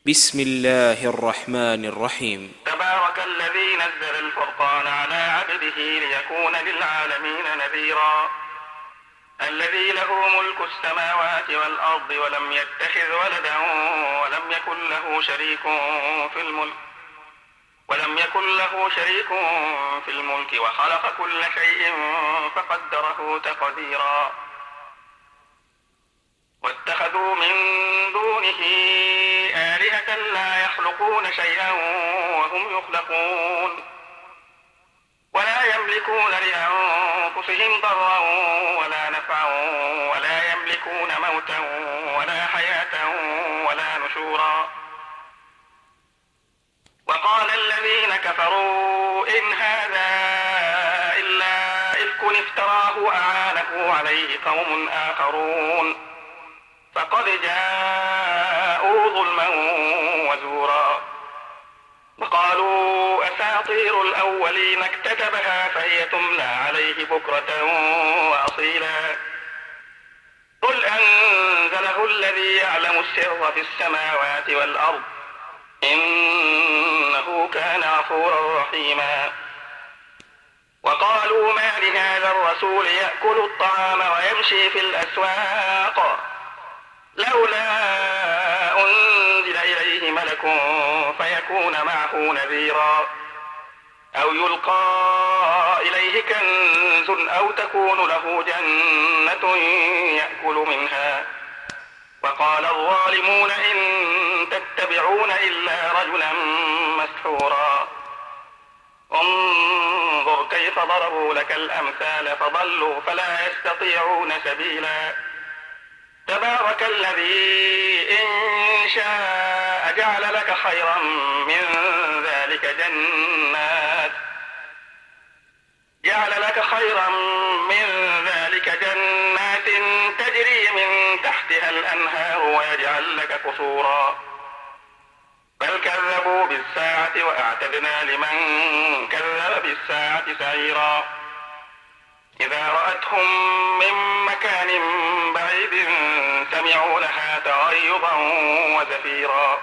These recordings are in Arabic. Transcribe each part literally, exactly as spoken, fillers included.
بسم الله الرحمن الرحيم. تبارك الذي نزل الفرقان على عبده ليكون للعالمين نذيرا. الذي له ملك السماوات والأرض ولم يتخذ ولدا ولم يكن له شريك في الملك ولم يكن له شريك في الملك وخلق كل شيء فقدره تقديرا. واتخذوا من دونه آلهة لا يخلقون شيئا وهم يخلقون ولا يملكون لأنفسهم ضرا ولا نفعا ولا يملكون موتا ولا حياة ولا نشورا. وقال الذين كفروا إن هذا إلا إفك افتراه أعانه عليه قوم آخرون فقد جاءوا ظلما وزورا. وقالوا أساطير الأولين اكتتبها فهي تملى عليه بكرة وأصيلا. قل أنزله الذي يعلم السر في السماوات والأرض إنه كان غفورا رحيما. وقالوا ما لهذا الرسول يأكل الطعام ويمشي في الأسواق لولا أنزل إليه ملك فيكون معه نذيرا أو يلقى إليه كنز أو تكون له جنة يأكل منها. وقال الظالمون إن تتبعون إلا رجلا مسحورا. انظر كيف ضربوا لك الأمثال فضلوا فلا يستطيعون سبيلا. تبارك الذي إن شاء جعل لك خيرا من ذلك جنات جعل لك خيرا من ذلك جنات تجري من تحتها الأنهار ويجعل لك قصورا. بل كذبوا بالساعة وأعتدنا لمن كذب بالساعة سعيرا. إذا رأتهم من مكان بعيد سمعوا لها تغيظا وزفيرا.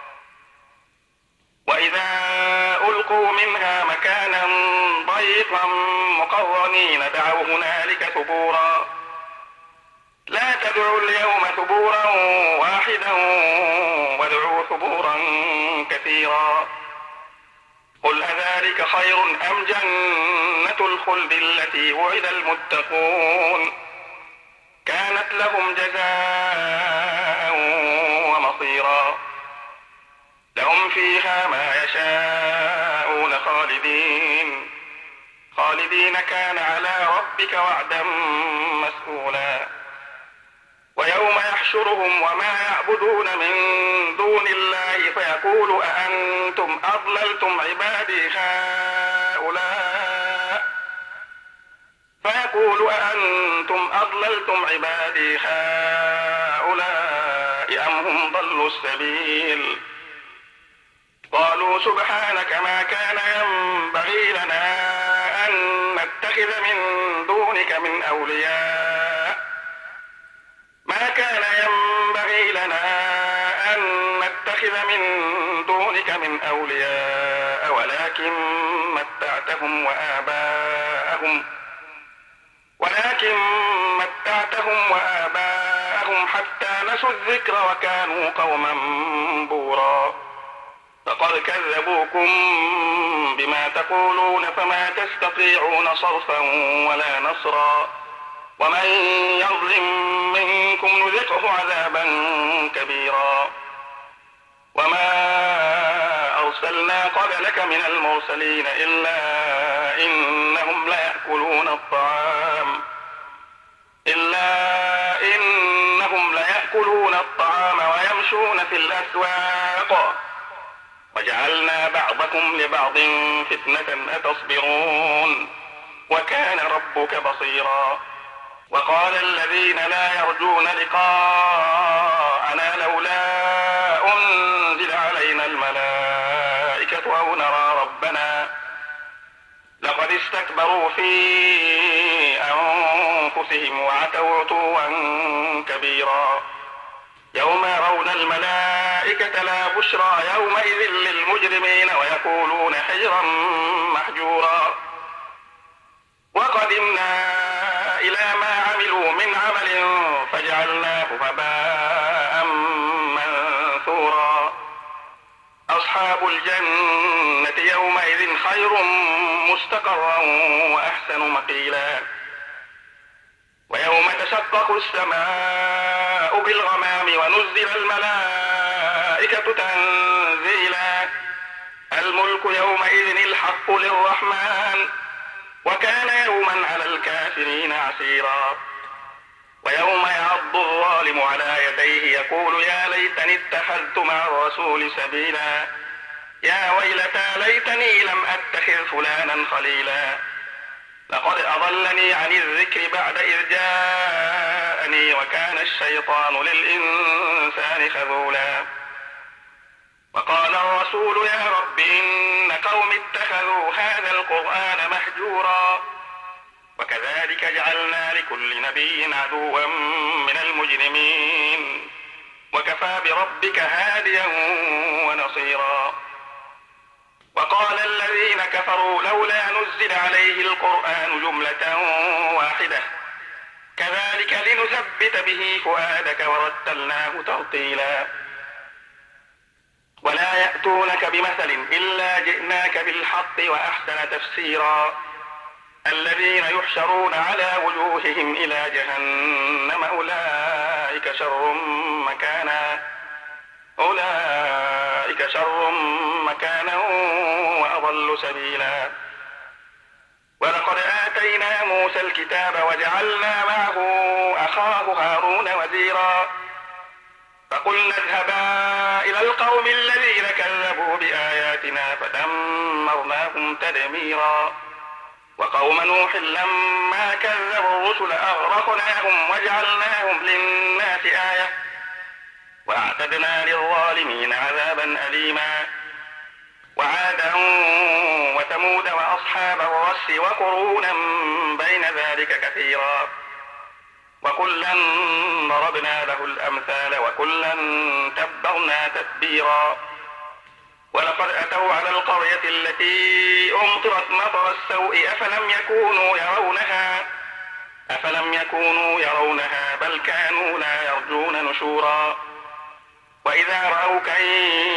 وإذا ألقوا منها مكانا ضيقا مقرنين دعوا هنالك ثبورا. لا تدعوا اليوم ثبورا واحدا وادعوا ثبورا كثيرا. قل أذلك خير أم جنة الخلد التي وعد المتقون كانت لهم جزاء ومصيرا. لهم فيها ما يشاءون خالدين خالدين كان على ربك وعدا مسئولا. ويوم يحشرهم وما يعبدون من دون الله فيقول أأنتم أضللتم عبادي هؤلاء فيقول أأنتم أضللتم عبادي هؤلاء أم هم ضلوا السبيل. قالوا سبحانك ما كان ينبغي لنا أن نتخذ من دونك من أولياء ما كان ينبغي لنا أن نتخذ من دونك من أولياء ولكن متعتهم وآباءهم ولكن متعتهم وآباءهم حتى نسوا الذكر وكانوا قوما بورا. فقد كذبوكم بما تقولون فما تستطيعون صرفا ولا نصرا. ومن يظلم منكم نذقه عذابا كبيرا. وما أرسلنا قبلك من المرسلين إلا إنهم ليأكلون الطعام إلا إنهم ليأكلون الطعام ويمشون في الأسواق وجعلنا بعضكم لبعض فتنة أتصبرون وكان ربك بصيرا. وقال الذين لا يرجون لقاءنا لولا أنزل علينا الملائكة أو نرى ربنا لقد استكبروا في أنفسهم وعتوا عتوا كبيرا. يوم يرون الملائكة لا بشرى يومئذ للمجرمين ويقولون حجرا محجورا وقدمنا إلى ما عملوا من عمل فجعلناه هباء منثورا أصحاب الجنة يومئذ خير مستقرا وأحسن مقيلا ويوم تشقق السماء بالغمام ونزل الملائكة تنزيلا الملك يومئذ الحق للرحمن وكان يوما على الكافرين عسيرا ويوم يعض الظالم على يديه يقول يا ليتني اتخذت مع الرسول سبيلا يا ويلتى ليتني لم أتخذ فلانا خليلا لقد أضلني عن الذكر بعد إذ جاءني وكان الشيطان للإنسان خذولا وقال الرسول يا رب إن قوم اتخذوا هذا القرآن مهجورا وكذلك جعلنا لكل نبي عدوا من المجرمين وكفى بربك هاديا ونصيرا وقال الذين كفروا لولا نزل عليه القرآن جملة واحدة كذلك لنثبت به فؤادك ورتلناه ترتيلا ولا يأتونك بمثل إلا جئناك بالحق وأحسن تفسيرا الذين يحشرون على وجوههم إلى جهنم أولئك شر مكانا أولئك شر مكانا وأضل سبيلا ولقد آتينا موسى الكتاب وجعلنا معه أخاه هارون وزيرا فقلنا اذهبا إلى القوم الذين كذبوا بآياتنا فدمرناهم تدميرا وقوم نوح لما كذبوا الرسل أغرقناهم وجعلناهم للناس آية وأعتدنا للظالمين عذابا أليما وعادا وثمود وأصحاب الرس وقرونا بين ذلك كثيرا وكلا ضربنا له الأمثال وكلا تبرنا تتبيرا ولقد أتوا على القرية التي أمطرت مطر السوء أفلم يكونوا يرونها أفلم يكونوا يرونها بل كانوا لا يرجون نشورا وإذا رأوك إن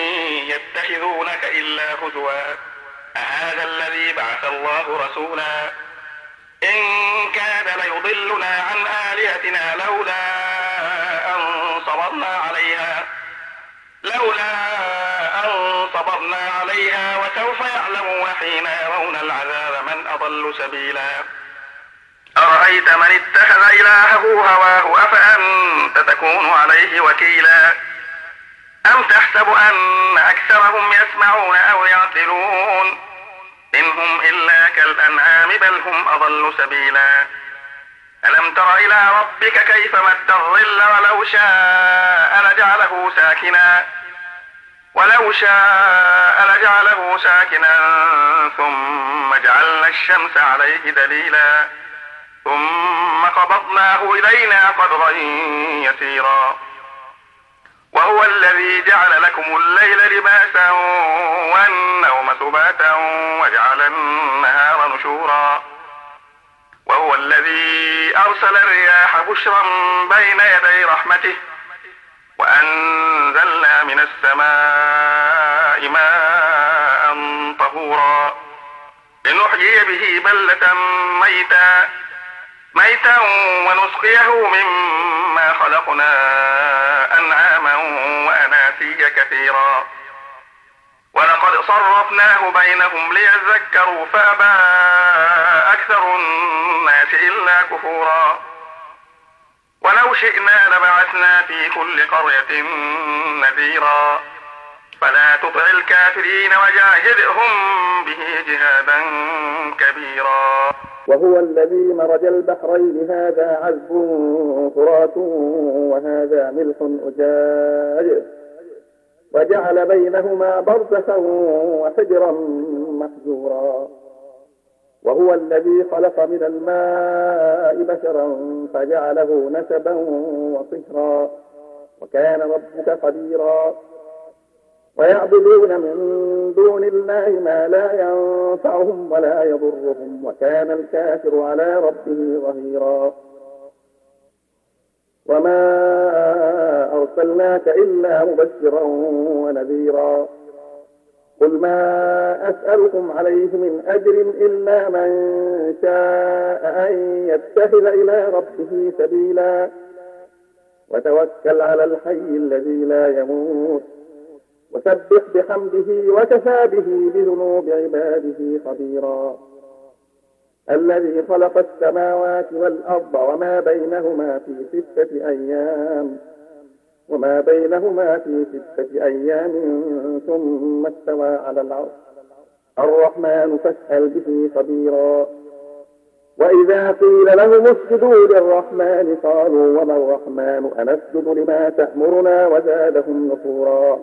يتخذونك إلا هزوا أهذا الذي بعث الله رسولا إن كاد ليضلنا عن آلهتنا لولا أن صبرنا عليها لولا أن صبرنا عليها وسوف يعلمون حين يرون العذاب من أضل سبيلا أرأيت من اتخذ إلهه هواه أفأنت تكون عليه وكيلا أم تحسب أن أكثرهم يسمعون أو يعقلون إنهم إلا كالأنعام بل هم أضل سبيلا ألم تر إلى ربك كيف مد الظل ولو شاء لجعله ساكنا ولو شاء لجعله ساكنا ثم جعلنا الشمس عليه دليلا ثم قبضناه إلينا قبضا يسيرا وهو الذي جعل لكم الليل لباسا والنوم سباتا وجعل النهار نشورا وهو الذي أرسل الرياح بشرا بين يدي رحمته وأنزلنا من السماء ماء طهورا لنحيي به بلة ميتا ميتا ونسقيه مما خلقنا أنعاما وأناسيا كثيرا ولقد صرفناه بينهم ليذكروا فأبى أكثر الناس إلا كفورا ولو شئنا لبعثنا في كل قرية نذيرا فلا تطع الكافرين وجاهدهم به جهادا كبيرا وهو الذي مرج البحرين هذا عذب فرات وهذا ملح أجاج وجعل بينهما برزخا وحجرا محجورا وهو الذي خلق من الماء بشرا فجعله نسبا وصهرا وكان ربك قديرا. ويعبدون من دون الله ما لا ينفعهم ولا يضرهم، وكان الكافر على ربه ظهيرا. وما أرسلناك إلا مبشرا ونذيرا. قل ما أسألكم عليه من أجر إلا من شاء أن يتخذ إلى ربه سبيلا. وتوكل على الحي الذي لا يموت، وسبح بحمده وكفى به بذنوب عباده خبيرا. الذي خلق السماوات والأرض وما بينهما في ستة أيام وما بينهما في ستة أيام ثم استوى على العرش. الرحمن فاسأل به خبيرا. وإذا قيل لهم اسجدوا للرحمن قالوا وما الرحمن أنسجد لما تأمرنا وزادهم نفورا.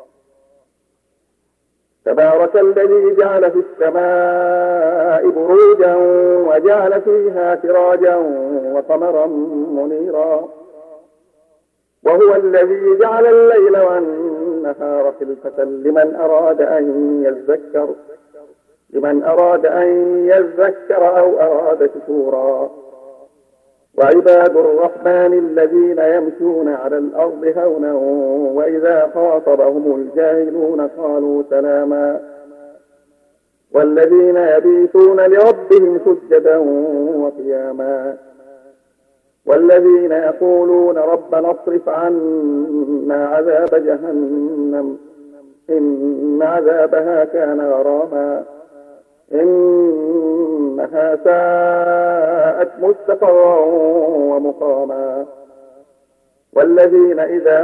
تبارك الذي جعل في السماء بروجا وجعل فيها سراجا وقمرا منيرا. وهو الذي جعل الليل والنهار خلفة لمن أراد أن يذكر لمن أراد أن يذكر أو أراد شكورا. وعباد الرحمن الذين يمشون على الأرض هونا وإذا خاطبهم الجاهلون قالوا سلاما. والذين يبيتون لربهم سجدا وقياما. والذين يقولون ربنا اصرف عنا عذاب جهنم إن عذابها كان غراما إنها ساءت مستقرا ومقاما. والذين إذا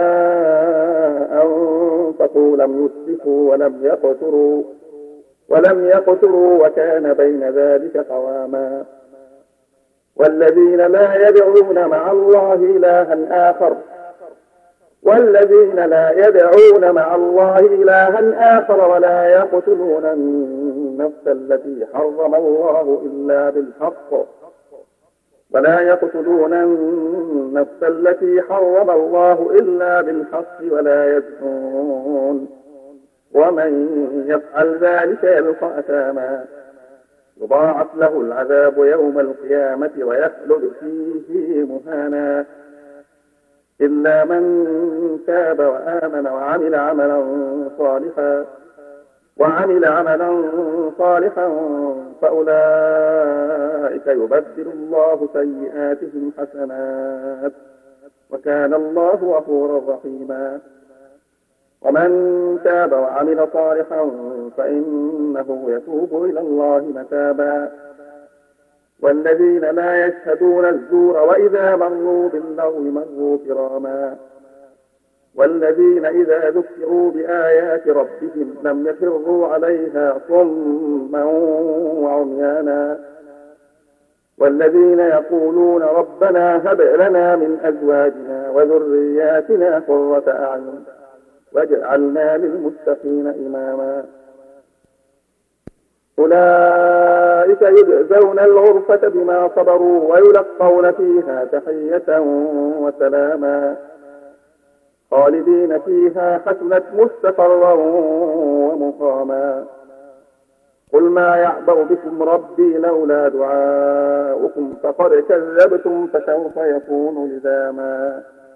أنفقوا لم يسرفوا ولم يقتروا ولم يقتروا وكان بين ذلك قواما. والذين لا يدعون مع الله إلها آخر والذين لا يدعون مع الله إلها آخر ولا يقتلون النفس التي حرم الله إلا بالحق ولا يقتلون النفس التي حرم الله إلا بالحق ولا يزنون ومن يفعل ذلك يلقى أثاما يضاعف له العذاب يوم القيامة ويخلد فيه مهانا إلا من تاب وآمن وعمل عملا صالحا وعمل عملا صالحا فأولئك يبدل الله سيئاتهم حسنات وكان الله غفورا رحيما. ومن تاب وعمل صالحا فإنه يتوب إلى الله متابا. والذين لا يشهدون الزور وإذا مروا باللغو مروا كراما. والذين إذا ذكروا بآيات ربهم لم يخروا عليها صما وعميانا. والذين يقولون ربنا هب لنا من أزواجنا وذرياتنا قرة أعين واجعلنا للمتقين إماما. أولئك يجزون الغرفة بما صبروا ويلقون فيها تحية وسلاما خالدين فيها حسنت مستقرا ومقاما. قل ما يعبأ بكم ربي لولا دعاؤكم فقد كذبتم فسوف يكون لزاما.